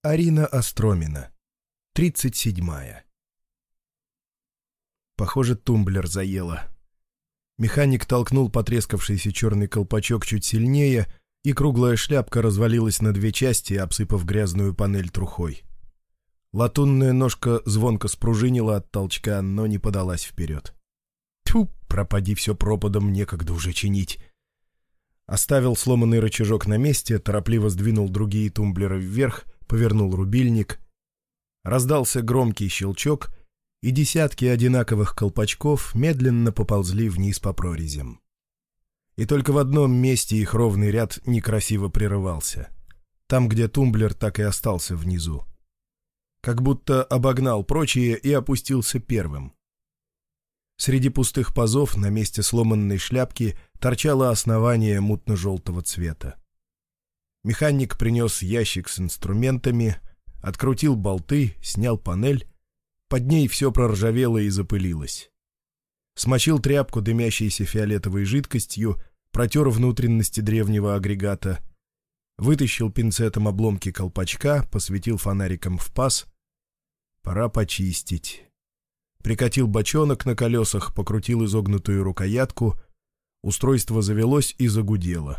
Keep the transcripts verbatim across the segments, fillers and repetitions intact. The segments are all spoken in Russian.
Арина Остромина. Тридцать седьмая. Похоже, тумблер заело. Механик толкнул потрескавшийся черный колпачок чуть сильнее, и круглая шляпка развалилась на две части, обсыпав грязную панель трухой. Латунная ножка звонко спружинила от толчка, но не подалась вперед. Тьфу, пропади все пропадом, некогда уже чинить. Оставил сломанный рычажок на месте, торопливо сдвинул другие тумблеры вверх, повернул рубильник. Раздался громкий щелчок, и десятки одинаковых колпачков медленно поползли вниз по прорезям. И только в одном месте их ровный ряд некрасиво прерывался. Там, где тумблер так и остался внизу. Как будто обогнал прочие и опустился первым. Среди пустых пазов на месте сломанной шляпки торчало основание мутно-желтого цвета. Механик принес ящик с инструментами, открутил болты, снял панель. Под ней все проржавело и запылилось. Смочил тряпку дымящейся фиолетовой жидкостью, протер внутренности древнего агрегата, вытащил пинцетом обломки колпачка, посветил фонариком в паз. Пора почистить. Прикатил бочонок на колесах, покрутил изогнутую рукоятку. Устройство завелось и загудело.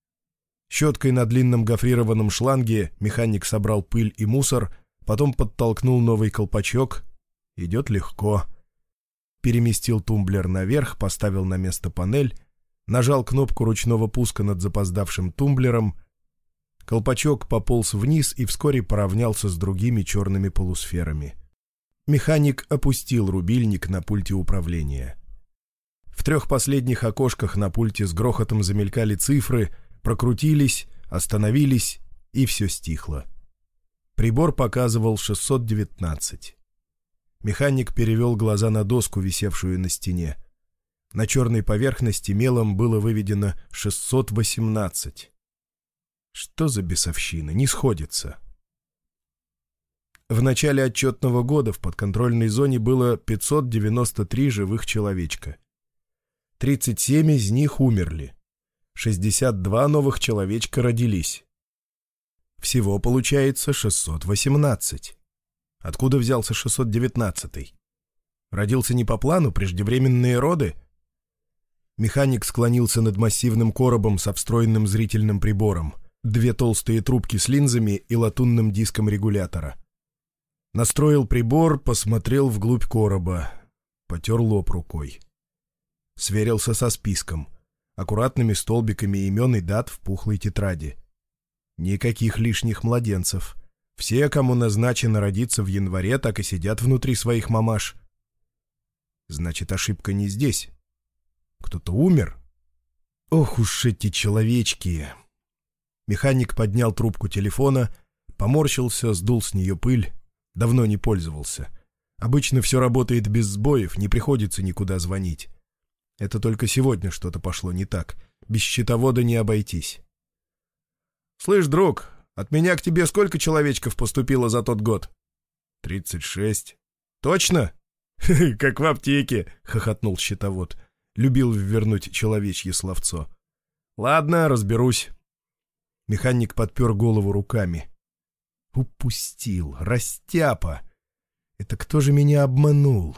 Щеткой на длинном гофрированном шланге механик собрал пыль и мусор, потом подтолкнул новый колпачок. Идет легко. Переместил тумблер наверх, поставил на место панель, нажал кнопку ручного пуска над запоздавшим тумблером. Колпачок пополз вниз и вскоре поравнялся с другими черными полусферами. Механик опустил рубильник на пульте управления. В трех последних окошках на пульте с грохотом замелькали цифры, прокрутились, остановились, и все стихло. Прибор показывал шестьсот девятнадцать. Механик перевел глаза на доску, висевшую на стене. На черной поверхности мелом было выведено шестьсот восемнадцать. Что за бесовщина? Не сходится. В начале отчетного года в подконтрольной зоне было пятьсот девяносто три живых человечка. тридцать семь из них умерли. шестьдесят два новых человечка родились. Всего получается шестьсот восемнадцать. Откуда взялся шестьсот девятнадцатый? Родился не по плану, преждевременные роды? Механик склонился над массивным коробом со встроенным зрительным прибором, две толстые трубки с линзами и латунным диском регулятора. Настроил прибор, посмотрел вглубь короба, потер лоб рукой. Сверился со списком, аккуратными столбиками имен и дат в пухлой тетради. Никаких лишних младенцев. Все, кому назначено родиться в январе, так и сидят внутри своих мамаш. Значит, ошибка не здесь. Кто-то умер? Ох уж эти человечки! Механик поднял трубку телефона, поморщился, сдул с нее пыль. Давно не пользовался. Обычно все работает без сбоев, не приходится никуда звонить. Это только сегодня что-то пошло не так. Без счетовода не обойтись. «Слышь, друг, от меня к тебе сколько человечков поступило за тот год?» «Тридцать шесть». «Точно?» «Как в аптеке», — хохотнул счетовод. Любил ввернуть человечье словцо. «Ладно, разберусь». Механик подпер голову руками. Упустил, растяпа. Это кто же меня обманул?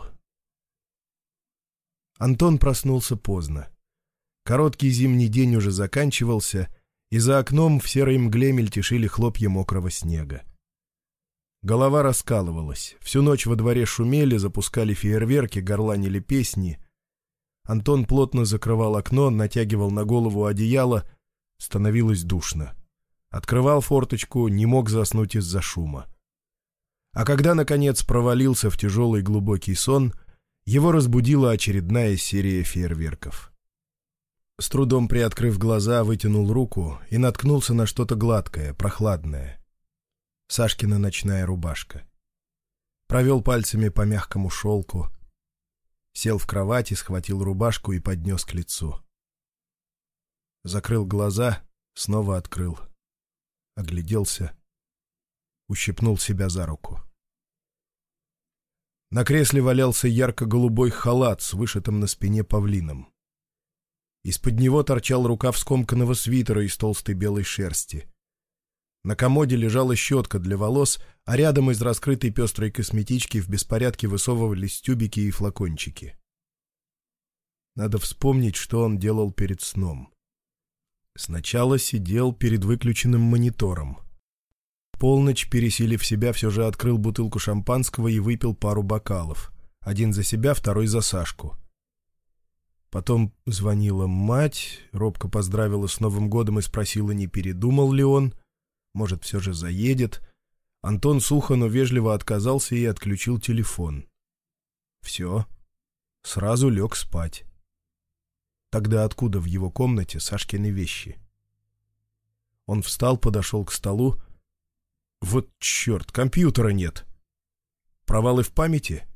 Антон проснулся поздно. Короткий зимний день уже заканчивался, и за окном в серой мгле мельтешили хлопья мокрого снега. Голова раскалывалась. Всю ночь во дворе шумели, запускали фейерверки, горланили песни. Антон плотно закрывал окно, натягивал на голову одеяло. Становилось душно. Открывал форточку, не мог заснуть из-за шума. А когда, наконец, провалился в тяжелый глубокий сон, его разбудила очередная серия фейерверков. С трудом приоткрыв глаза, вытянул руку и наткнулся на что-то гладкое, прохладное. Сашкина ночная рубашка. Провел пальцами по мягкому шелку. Сел в кровати, схватил рубашку и поднес к лицу. Закрыл глаза, снова открыл. Огляделся, ущипнул себя за руку. На кресле валялся ярко-голубой халат с вышитым на спине павлином. Из-под него торчал рукав скомканного свитера из толстой белой шерсти. На комоде лежала щетка для волос, а рядом из раскрытой пестрой косметички в беспорядке высовывались тюбики и флакончики. Надо вспомнить, что он делал перед сном. Сначала сидел перед выключенным монитором. В полночь, пересилив себя, все же открыл бутылку шампанского и выпил пару бокалов. Один за себя, второй за Сашку. Потом звонила мать, робко поздравила с Новым годом и спросила, не передумал ли он. Может, все же заедет. Антон сухо, но вежливо отказался и отключил телефон. Все. Сразу лег спать. Тогда откуда в его комнате Сашкины вещи? Он встал, подошел к столу. Вот черт, компьютера нет. Провалы в памяти?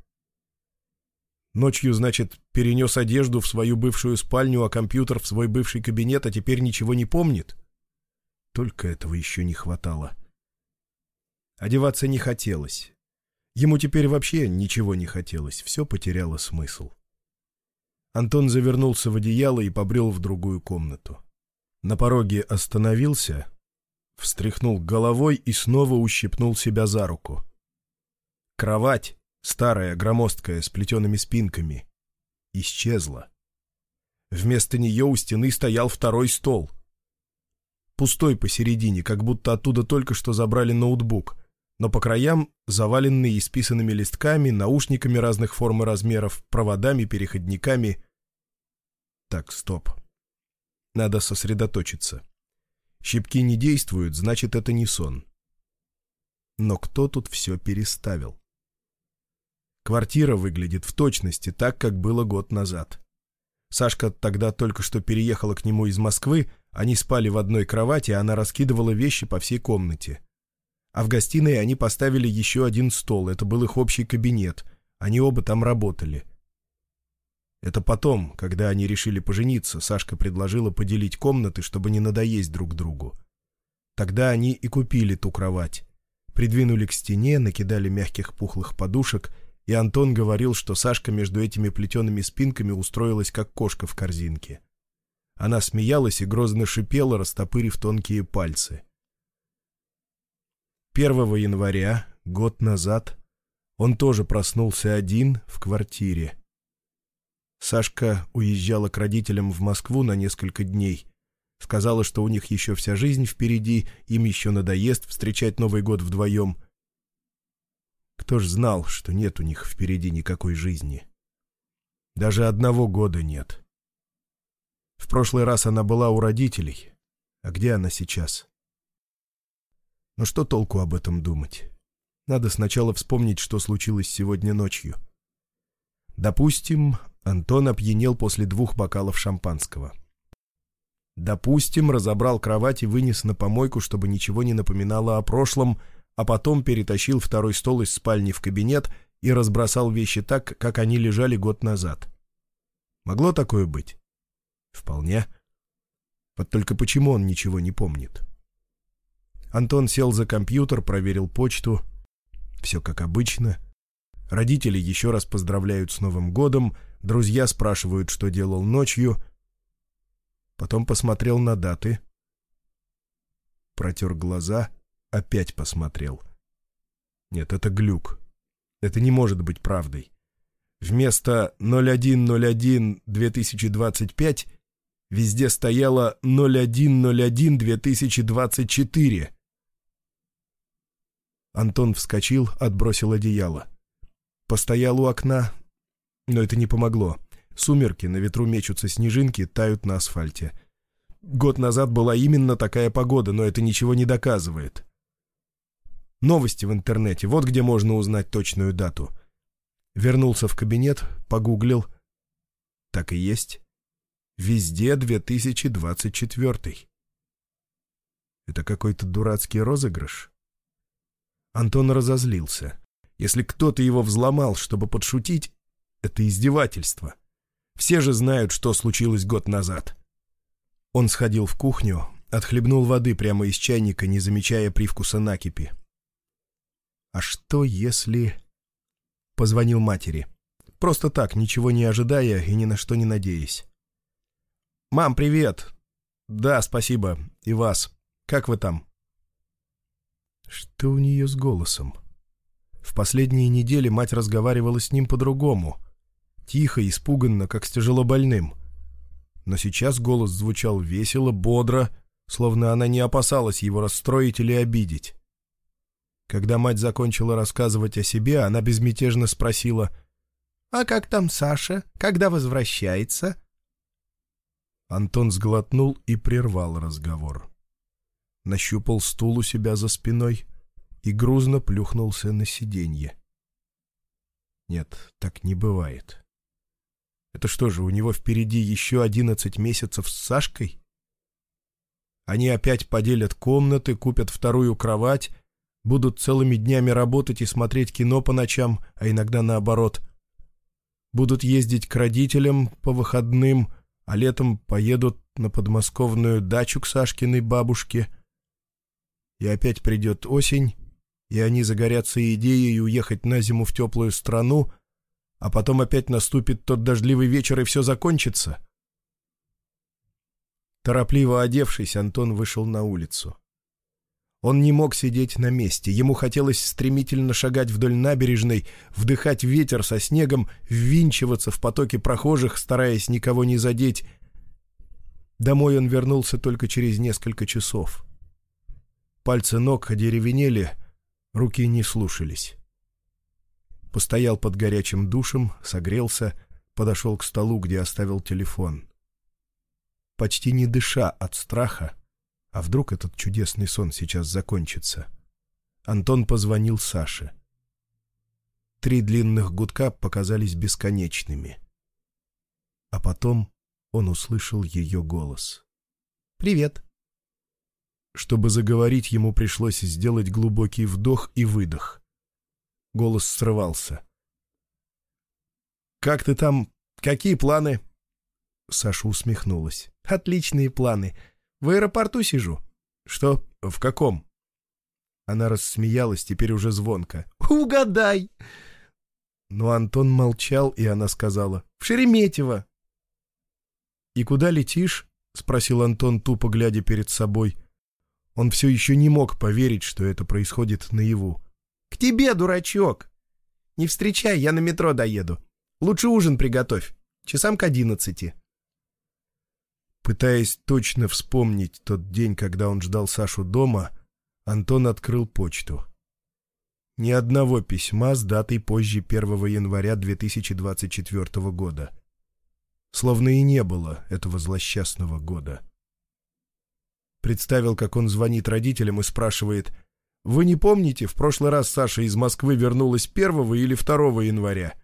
Ночью, значит, перенес одежду в свою бывшую спальню, а компьютер в свой бывший кабинет, а теперь ничего не помнит? Только этого еще не хватало. Одеваться не хотелось. Ему теперь вообще ничего не хотелось, все потеряло смысл. Антон завернулся в одеяло и побрел в другую комнату. На пороге остановился, встряхнул головой и снова ущипнул себя за руку. Кровать, старая, громоздкая, с плетеными спинками, исчезла. Вместо нее у стены стоял второй стол. Пустой посередине, как будто оттуда только что забрали ноутбук, но по краям заваленный исписанными листками, наушниками разных форм и размеров, проводами, переходниками. Так, стоп. Надо сосредоточиться. Щипки не действуют, значит, это не сон. Но кто тут все переставил? Квартира выглядит в точности так, как было год назад. Сашка тогда только что переехала к нему из Москвы, они спали в одной кровати, она раскидывала вещи по всей комнате. А в гостиной они поставили еще один стол, это был их общий кабинет, они оба там работали. Это потом, когда они решили пожениться, Сашка предложила поделить комнаты, чтобы не надоесть друг другу. Тогда они и купили ту кровать. Придвинули к стене, накидали мягких пухлых подушек, и Антон говорил, что Сашка между этими плетеными спинками устроилась, как кошка в корзинке. Она смеялась и грозно шипела, растопырив тонкие пальцы. первого января, год назад, он тоже проснулся один в квартире. Сашка уезжала к родителям в Москву на несколько дней. Сказала, что у них еще вся жизнь впереди, им еще надоест встречать Новый год вдвоем. Кто ж знал, что нет у них впереди никакой жизни? Даже одного года нет. В прошлый раз она была у родителей. А где она сейчас? Но что толку об этом думать? Надо сначала вспомнить, что случилось сегодня ночью. Допустим, Антон опьянел после двух бокалов шампанского. Допустим, разобрал кровать и вынес на помойку, чтобы ничего не напоминало о прошлом, а потом перетащил второй стол из спальни в кабинет и разбросал вещи так, как они лежали год назад. Могло такое быть? Вполне. Вот только почему он ничего не помнит? Антон сел за компьютер, проверил почту. Все как обычно. Родители еще раз поздравляют с Новым годом, друзья спрашивают, что делал ночью. Потом посмотрел на даты. Протер глаза, опять посмотрел. Нет, это глюк. Это не может быть правдой. Вместо ноль один ноль один две тысячи двадцать пять везде стояло ноль один ноль один две тысячи двадцать четыре. Антон вскочил, отбросил одеяло. Постоял у окна, но это не помогло. Сумерки, на ветру мечутся снежинки, тают на асфальте. Год назад была именно такая погода, но это ничего не доказывает. Новости в интернете, вот где можно узнать точную дату. Вернулся в кабинет, погуглил. Так и есть. Везде две тысячи двадцать четвёртый. Это какой-то дурацкий розыгрыш? Антон разозлился. Если кто-то его взломал, чтобы подшутить, это издевательство. Все же знают, что случилось год назад. Он сходил в кухню, отхлебнул воды прямо из чайника, не замечая привкуса накипи. А что если... Позвонил матери. Просто так, ничего не ожидая и ни на что не надеясь. «Мам, привет!» «Да, спасибо. И вас. Как вы там?» Что у нее с голосом? В последние недели мать разговаривала с ним по-другому. Тихо, испуганно, как с тяжелобольным. Но сейчас голос звучал весело, бодро, словно она не опасалась его расстроить или обидеть. Когда мать закончила рассказывать о себе, она безмятежно спросила: «А как там Саша? Когда возвращается?» Антон сглотнул и прервал разговор. Нащупал стул у себя за спиной и грузно плюхнулся на сиденье. Нет, так не бывает. Это что же, у него впереди еще одиннадцать месяцев с Сашкой? Они опять поделят комнаты, купят вторую кровать, будут целыми днями работать и смотреть кино по ночам, а иногда наоборот. Будут ездить к родителям по выходным, а летом поедут на подмосковную дачу к Сашкиной бабушке. И опять придет осень, и они загорятся идеей уехать на зиму в теплую страну, а потом опять наступит тот дождливый вечер, и все закончится. Торопливо одевшись, Антон вышел на улицу. Он не мог сидеть на месте, ему хотелось стремительно шагать вдоль набережной, вдыхать ветер со снегом, ввинчиваться в потоки прохожих, стараясь никого не задеть. Домой он вернулся только через несколько часов. Пальцы ног одеревенели, руки не слушались. Постоял под горячим душем, согрелся, подошел к столу, где оставил телефон. Почти не дыша от страха, а вдруг этот чудесный сон сейчас закончится, Антон позвонил Саше. Три длинных гудка показались бесконечными. А потом он услышал ее голос. «Привет». Чтобы заговорить, ему пришлось сделать глубокий вдох и выдох. Голос срывался. «Как ты там? Какие планы?» Саша усмехнулась. «Отличные планы. В аэропорту сижу». «Что? В каком?» Она рассмеялась, теперь уже звонко. «Угадай!» Но Антон молчал, и она сказала: «В Шереметьево». «И куда летишь?» — спросил Антон, тупо глядя перед собой. Он все еще не мог поверить, что это происходит наяву. «К тебе, дурачок! Не встречай, я на метро доеду. Лучше ужин приготовь. Часам к одиннадцати». Пытаясь точно вспомнить тот день, когда он ждал Сашу дома, Антон открыл почту. Ни одного письма с датой позже первого января две тысячи двадцать четвёртого года. Словно и не было этого злосчастного года. Представил, как он звонит родителям и спрашивает: «Вы не помните, в прошлый раз Саша из Москвы вернулась первого или второго января?»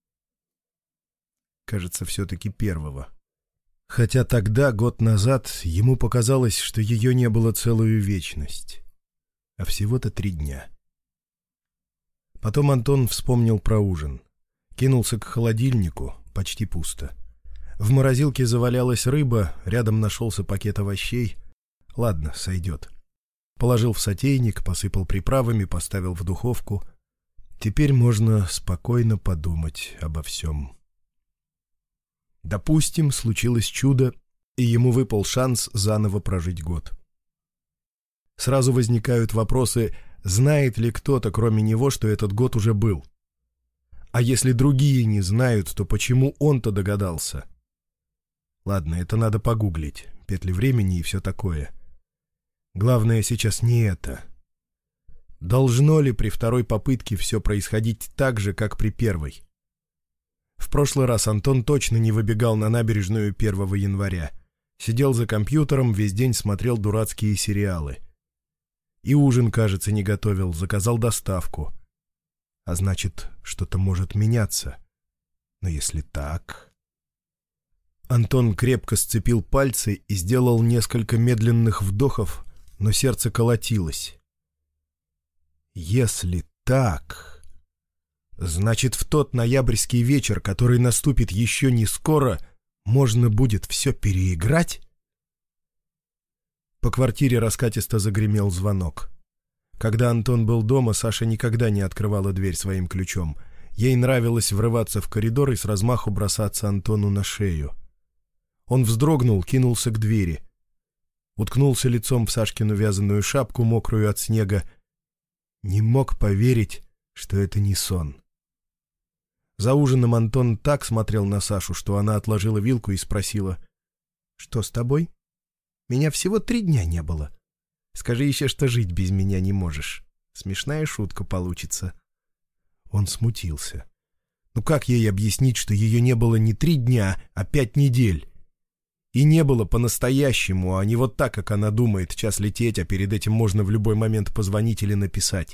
Кажется, все-таки первого. Хотя тогда, год назад, ему показалось, что ее не было целую вечность. А всего-то три дня. Потом Антон вспомнил про ужин. Кинулся к холодильнику, почти пусто. В морозилке завалялась рыба, рядом нашелся пакет овощей. Ладно, сойдет. Положил в сотейник, посыпал приправами, поставил в духовку. Теперь можно спокойно подумать обо всем. Допустим, случилось чудо, и ему выпал шанс заново прожить год. Сразу возникают вопросы: знает ли кто-то, кроме него, что этот год уже был? А если другие не знают, то почему он-то догадался? Ладно, это надо погуглить, петли времени и все такое. Главное сейчас не это. Должно ли при второй попытке все происходить так же, как при первой? В прошлый раз Антон точно не выбегал на набережную первого января. Сидел за компьютером, весь день смотрел дурацкие сериалы. И ужин, кажется, не готовил, заказал доставку. А значит, что-то может меняться. Но если так... Антон крепко сцепил пальцы и сделал несколько медленных вдохов, но сердце колотилось. Если так... Значит, в тот ноябрьский вечер, который наступит еще не скоро, можно будет все переиграть? По квартире раскатисто загремел звонок. Когда Антон был дома, Саша никогда не открывала дверь своим ключом. Ей нравилось врываться в коридор и с размаху бросаться Антону на шею. Он вздрогнул, кинулся к двери. Уткнулся лицом в Сашкину вязаную шапку, мокрую от снега, Не мог поверить, что это не сон. За ужином Антон так смотрел на Сашу, что она отложила вилку и спросила: «Что с тобой? Меня всего три дня не было. Скажи еще, что жить без меня не можешь. Смешная шутка получится». Он смутился. Ну как ей объяснить, что ее не было не три дня, а пять недель? И не было по-настоящему, а не вот так, как она думает, час лететь, а перед этим можно в любой момент позвонить или написать.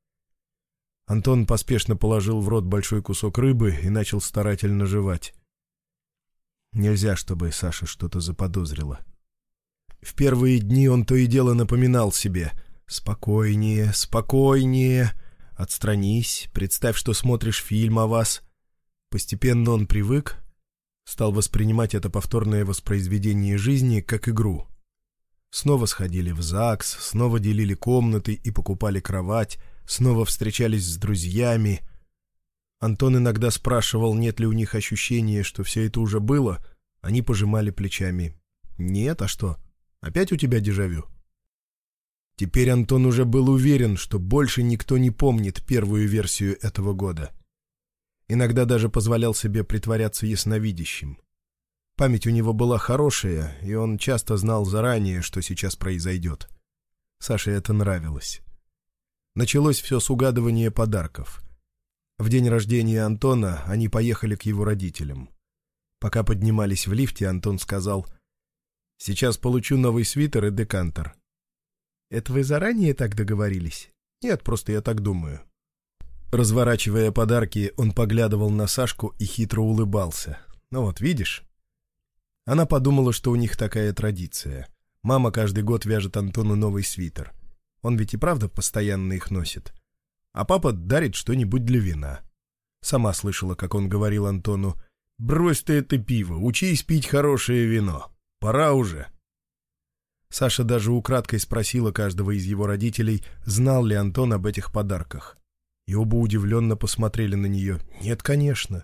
Антон поспешно положил в рот большой кусок рыбы и начал старательно жевать. Нельзя, чтобы Саша что-то заподозрила. В первые дни он то и дело напоминал себе: «Спокойнее, спокойнее, отстранись, представь, что смотришь фильм о вас». Постепенно он привык, стал воспринимать это повторное воспроизведение жизни как игру. Снова сходили в ЗАГС, снова делили комнаты и покупали кровать, снова встречались с друзьями. Антон иногда спрашивал, нет ли у них ощущения, что все это уже было. Они пожимали плечами. «Нет, а что? Опять у тебя дежавю?» Теперь Антон уже был уверен, что больше никто не помнит первую версию этого года. Иногда даже позволял себе притворяться ясновидящим. Память у него была хорошая, и он часто знал заранее, что сейчас произойдет. Саше это нравилось. Началось все с угадывания подарков. В день рождения Антона они поехали к его родителям. Пока поднимались в лифте, Антон сказал: «Сейчас получу новый свитер и декантер». «Это вы заранее так договорились?» «Нет, просто я так думаю». Разворачивая подарки, он поглядывал на Сашку и хитро улыбался. «Ну вот, видишь?» Она подумала, что у них такая традиция. Мама каждый год вяжет Антону новый свитер. Он ведь и правда постоянно их носит. А папа дарит что-нибудь для вина. Сама слышала, как он говорил Антону: «Брось ты это пиво, учись пить хорошее вино. Пора уже». Саша даже украдкой спросила каждого из его родителей, знал ли Антон об этих подарках. И оба удивленно посмотрели на нее. «Нет, конечно».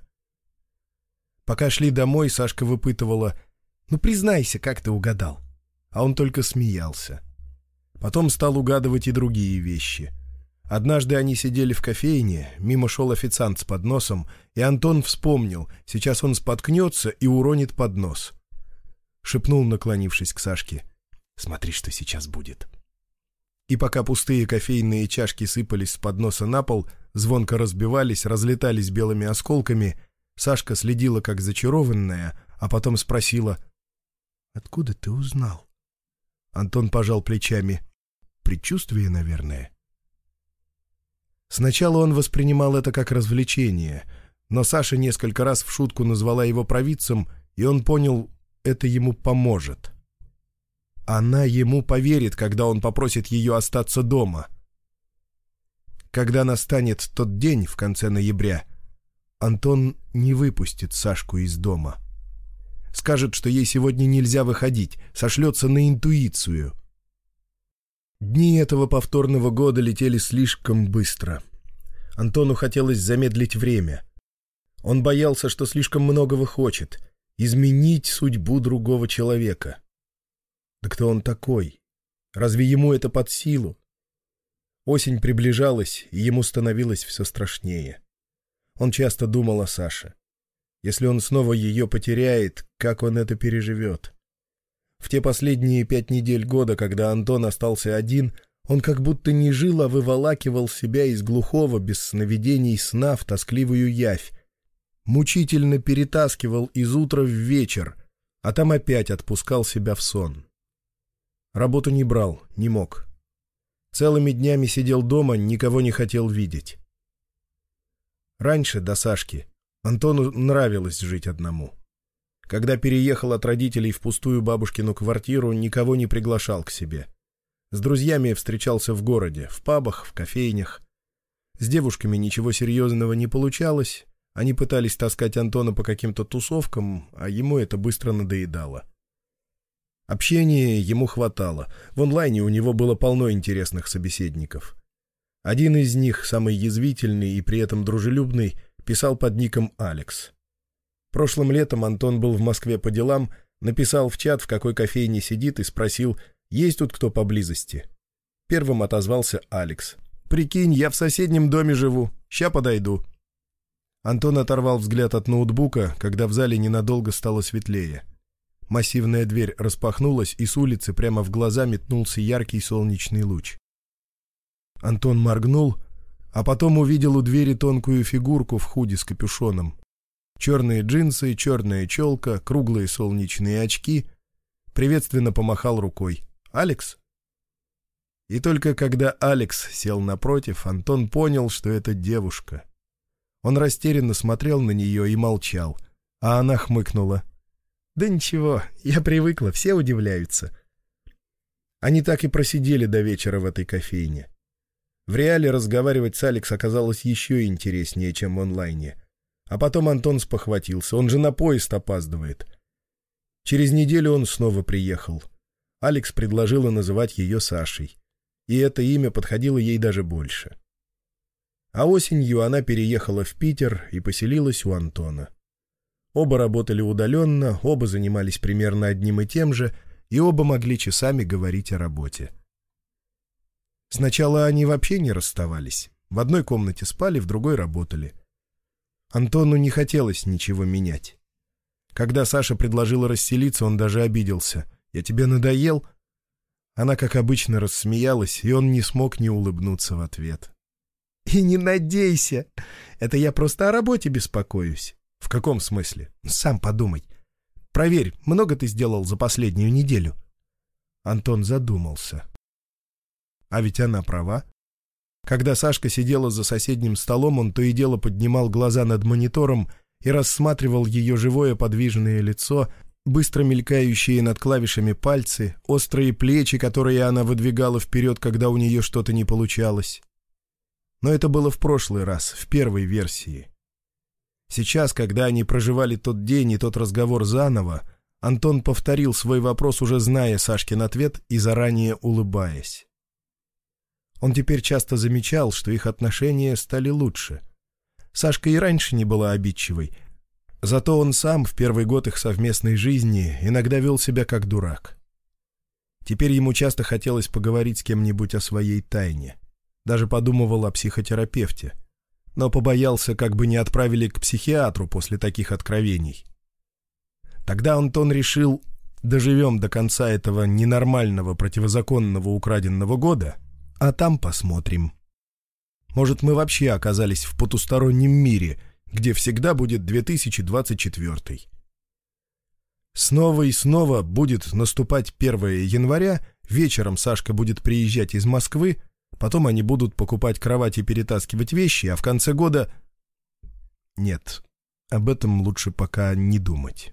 Пока шли домой, Сашка выпытывала: «Ну, признайся, как ты угадал?» А он только смеялся. Потом стал угадывать и другие вещи. Однажды они сидели в кофейне, мимо шел официант с подносом, и Антон вспомнил, сейчас он споткнется и уронит поднос. Шепнул, наклонившись к Сашке: «Смотри, что сейчас будет». И пока пустые кофейные чашки сыпались с подноса на пол, звонко разбивались, разлетались белыми осколками, Сашка следила как зачарованная, а потом спросила: «Откуда ты узнал?» Антон пожал плечами. «Предчувствие, наверное». Сначала он воспринимал это как развлечение, но Саша несколько раз в шутку назвала его провидцем, и он понял, это ему поможет. Она ему поверит, когда он попросит ее остаться дома. Когда настанет тот день в конце ноября, Антон не выпустит Сашку из дома. Скажет, что ей сегодня нельзя выходить, сошлется на интуицию. Дни этого повторного года летели слишком быстро. Антону хотелось замедлить время. Он боялся, что слишком многого хочет — изменить судьбу другого человека. Да кто он такой? Разве ему это под силу? Осень приближалась, и ему становилось все страшнее. Он часто думал о Саше. Если он снова ее потеряет, как он это переживет? В те последние пять недель года, когда Антон остался один, он как будто не жил, а выволакивал себя из глухого, без сновидений сна в тоскливую явь, мучительно перетаскивал из утра в вечер, а там опять отпускал себя в сон. Работу не брал, не мог. Целыми днями сидел дома, никого не хотел видеть. Раньше, до Сашки, Антону нравилось жить одному. Когда переехал от родителей в пустую бабушкину квартиру, никого не приглашал к себе. С друзьями встречался в городе, в пабах, в кофейнях. С девушками ничего серьезного не получалось, они пытались таскать Антона по каким-то тусовкам, а ему это быстро надоедало. Общения ему хватало, в онлайне у него было полно интересных собеседников. Один из них, самый язвительный и при этом дружелюбный, писал под ником Алекс. Прошлым летом Антон был в Москве по делам, написал в чат, в какой кофейне сидит, и спросил, есть тут кто поблизости. Первым отозвался Алекс. Прикинь, я в соседнем доме живу. Ща подойду». Антон оторвал взгляд от ноутбука, когда в зале ненадолго стало светлее. Массивная дверь распахнулась, и с улицы прямо в глаза метнулся яркий солнечный луч. Антон моргнул, а потом увидел у двери тонкую фигурку в худи с капюшоном. Черные джинсы, черная челка, круглые солнечные очки. Приветственно помахал рукой. «Алекс?» И только когда Алекс сел напротив, Антон понял, что это девушка. Он растерянно смотрел на нее и молчал, а она хмыкнула. «Да ничего, я привыкла, все удивляются». Они так и просидели до вечера в этой кофейне. В реале разговаривать с Алекс оказалось еще интереснее, чем в онлайне. А потом Антон спохватился, он же на поезд опаздывает. Через неделю он снова приехал. Алекс предложила называть ее Сашей. И это имя подходило ей даже больше. А осенью она переехала в Питер и поселилась у Антона. Оба работали удаленно, оба занимались примерно одним и тем же, и оба могли часами говорить о работе. Сначала они вообще не расставались. В одной комнате спали, в другой работали. Антону не хотелось ничего менять. Когда Саша предложила расселиться, он даже обиделся. «Я тебе надоел?» Она, как обычно, рассмеялась, и он не смог не улыбнуться в ответ. «И не надейся! Это я просто о работе беспокоюсь». «В каком смысле?» «Сам подумай. Проверь, много ты сделал за последнюю неделю?» Антон задумался. А ведь она права. Когда Сашка сидела за соседним столом, он то и дело поднимал глаза над монитором и рассматривал ее живое подвижное лицо, быстро мелькающие над клавишами пальцы, острые плечи, которые она выдвигала вперед, когда у нее что-то не получалось. Но это было в прошлый раз, в первой версии. Сейчас, когда они проживали тот день и тот разговор заново, Антон повторил свой вопрос, уже зная Сашкин ответ и заранее улыбаясь. Он теперь часто замечал, что их отношения стали лучше. Сашка и раньше не была обидчивой, зато он сам в первый год их совместной жизни иногда вел себя как дурак. Теперь ему часто хотелось поговорить с кем-нибудь о своей тайне. Даже подумывал о психотерапевте, но побоялся, как бы не отправили к психиатру после таких откровений. Тогда Антон решил: доживем до конца этого ненормального противозаконного украденного года, а там посмотрим. Может, мы вообще оказались в потустороннем мире, где всегда будет две тысячи двадцать четвёртый. Снова и снова будет наступать первое января, вечером Сашка будет приезжать из Москвы, потом они будут покупать кровать и перетаскивать вещи, а в конце года... Нет, об этом лучше пока не думать.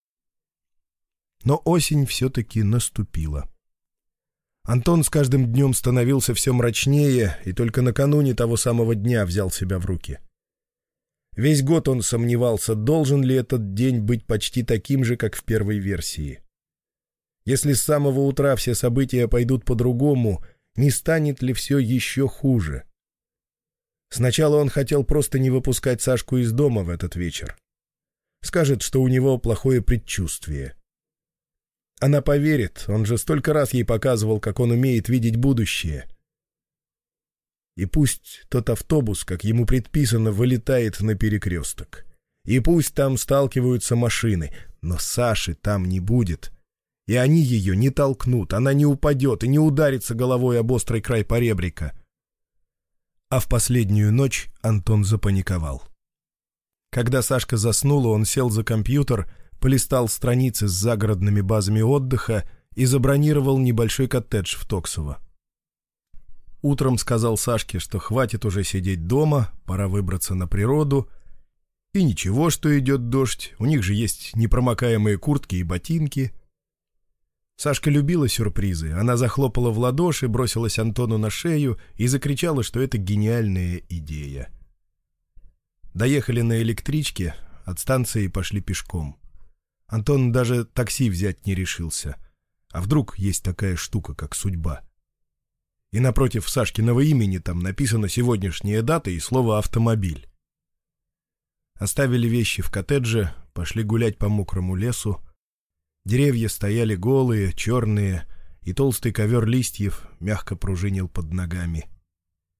Но осень все-таки наступила. Антон с каждым днем становился все мрачнее, и только накануне того самого дня взял себя в руки. Весь год он сомневался, должен ли этот день быть почти таким же, как в первой версии. Если с самого утра все события пойдут по-другому, не станет ли все еще хуже? Сначала он хотел просто не выпускать Сашку из дома в этот вечер. Скажет, что у него плохое предчувствие. Она поверит, он же столько раз ей показывал, как он умеет видеть будущее. И пусть тот автобус, как ему предписано, вылетает на перекресток. И пусть там сталкиваются машины, но Саши там не будет. И они ее не толкнут, она не упадет и не ударится головой об острый край поребрика. А в последнюю ночь Антон запаниковал. Когда Сашка заснула, он сел за компьютер, полистал страницы с загородными базами отдыха и забронировал небольшой коттедж в Токсово. Утром сказал Сашке, что хватит уже сидеть дома, пора выбраться на природу. И ничего, что идет дождь, у них же есть непромокаемые куртки и ботинки. Сашка любила сюрпризы. Она захлопала в ладоши, бросилась Антону на шею и закричала, что это гениальная идея. Доехали на электричке, от станции пошли пешком. Антон даже такси взять не решился. А вдруг есть такая штука, как судьба? И напротив Сашкиного имени там написана сегодняшняя дата и слово «автомобиль». Оставили вещи в коттедже, пошли гулять по мокрому лесу. Деревья стояли голые, черные, и толстый ковер листьев мягко пружинил под ногами.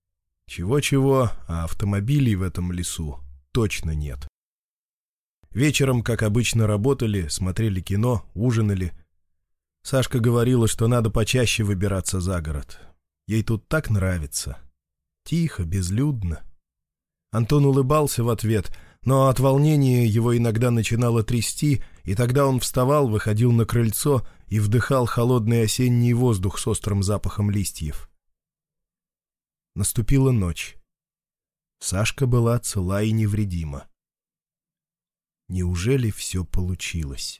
Чего-чего, а автомобилей в этом лесу точно нет. Вечером, как обычно, работали, смотрели кино, ужинали. Сашка говорила, что надо почаще выбираться за город. Ей тут так нравится. Тихо, безлюдно. Антон улыбался в ответ, но от волнения его иногда начинало трясти, и тогда он вставал, выходил на крыльцо и вдыхал холодный осенний воздух с острым запахом листьев. Наступила ночь. Сашка была цела и невредима. Неужели все получилось?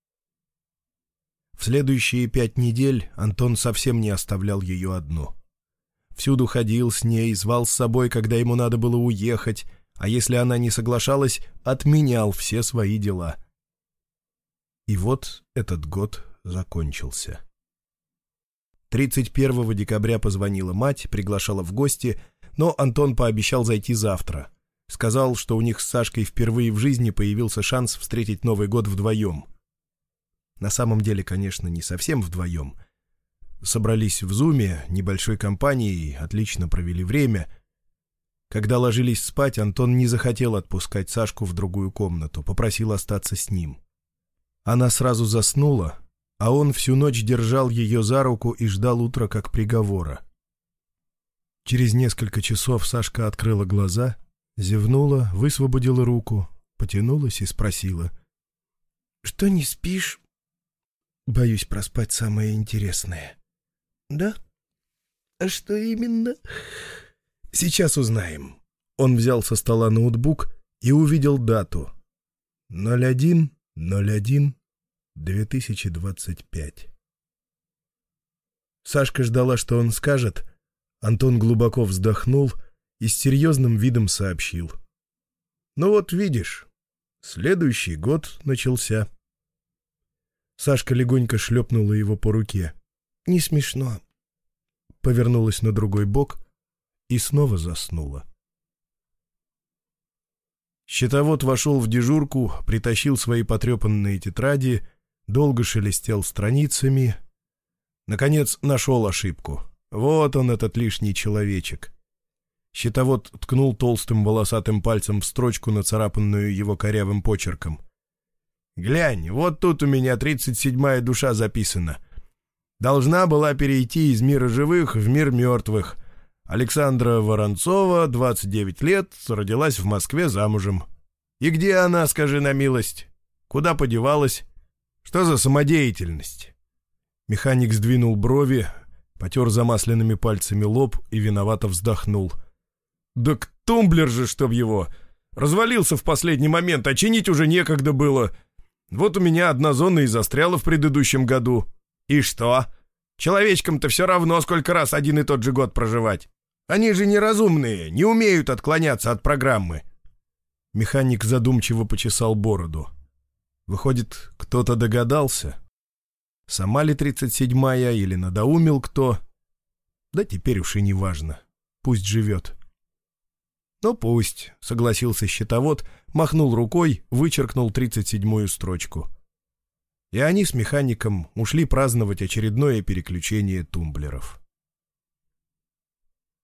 В следующие пять недель Антон совсем не оставлял ее одну. Всюду ходил с ней, звал с собой, когда ему надо было уехать, а если она не соглашалась, отменял все свои дела. И вот этот год закончился. тридцать первого декабря позвонила мать, приглашала в гости, но Антон пообещал зайти завтра. Сказал, что у них с Сашкой впервые в жизни появился шанс встретить Новый год вдвоем. На самом деле, конечно, не совсем вдвоем. Собрались в зуме, небольшой компанией, отлично провели время. Когда ложились спать, Антон не захотел отпускать Сашку в другую комнату, попросил остаться с ним. Она сразу заснула, а он всю ночь держал ее за руку и ждал утра как приговора. Через несколько часов Сашка открыла глаза, зевнула, высвободила руку, потянулась и спросила: «Что, не спишь?» «Боюсь проспать самое интересное». «Да? А что именно?» «Сейчас узнаем». Он взял со стола ноутбук и увидел дату. ноль один ноль один две тысячи двадцать пять. Сашка ждала, что он скажет. Антон глубоко вздохнул и с серьезным видом сообщил: «Ну вот видишь, следующий год начался». Сашка легонько шлепнула его по руке. «Не смешно». Повернулась на другой бок и снова заснула. Счетовод вошел в дежурку, притащил свои потрепанные тетради, долго шелестел страницами. Наконец нашел ошибку. Вот он, этот лишний человечек. Счетовод ткнул толстым волосатым пальцем в строчку, нацарапанную его корявым почерком. «Глянь, вот тут у меня тридцать седьмая душа записана. Должна была перейти из мира живых в мир мертвых. Александра Воронцова, двадцать девять лет, родилась в Москве замужем. И где она, скажи на милость? Куда подевалась? Что за самодеятельность?» Механик сдвинул брови, потер замасленными пальцами лоб и виновато вздохнул. «Да к тумблер же, чтоб его! Развалился в последний момент, а чинить уже некогда было. Вот у меня одна зона и застряла в предыдущем году. И что? Человечкам-то все равно, сколько раз один и тот же год проживать. Они же неразумные, не умеют отклоняться от программы». Механик задумчиво почесал бороду. Выходит, кто-то догадался? Сама ли тридцать седьмая или надоумил кто? Да теперь уж и не важно. Пусть живет. «Ну пусть», — согласился счетовод, махнул рукой, вычеркнул тридцать седьмую строчку. И они с механиком ушли праздновать очередное переключение тумблеров.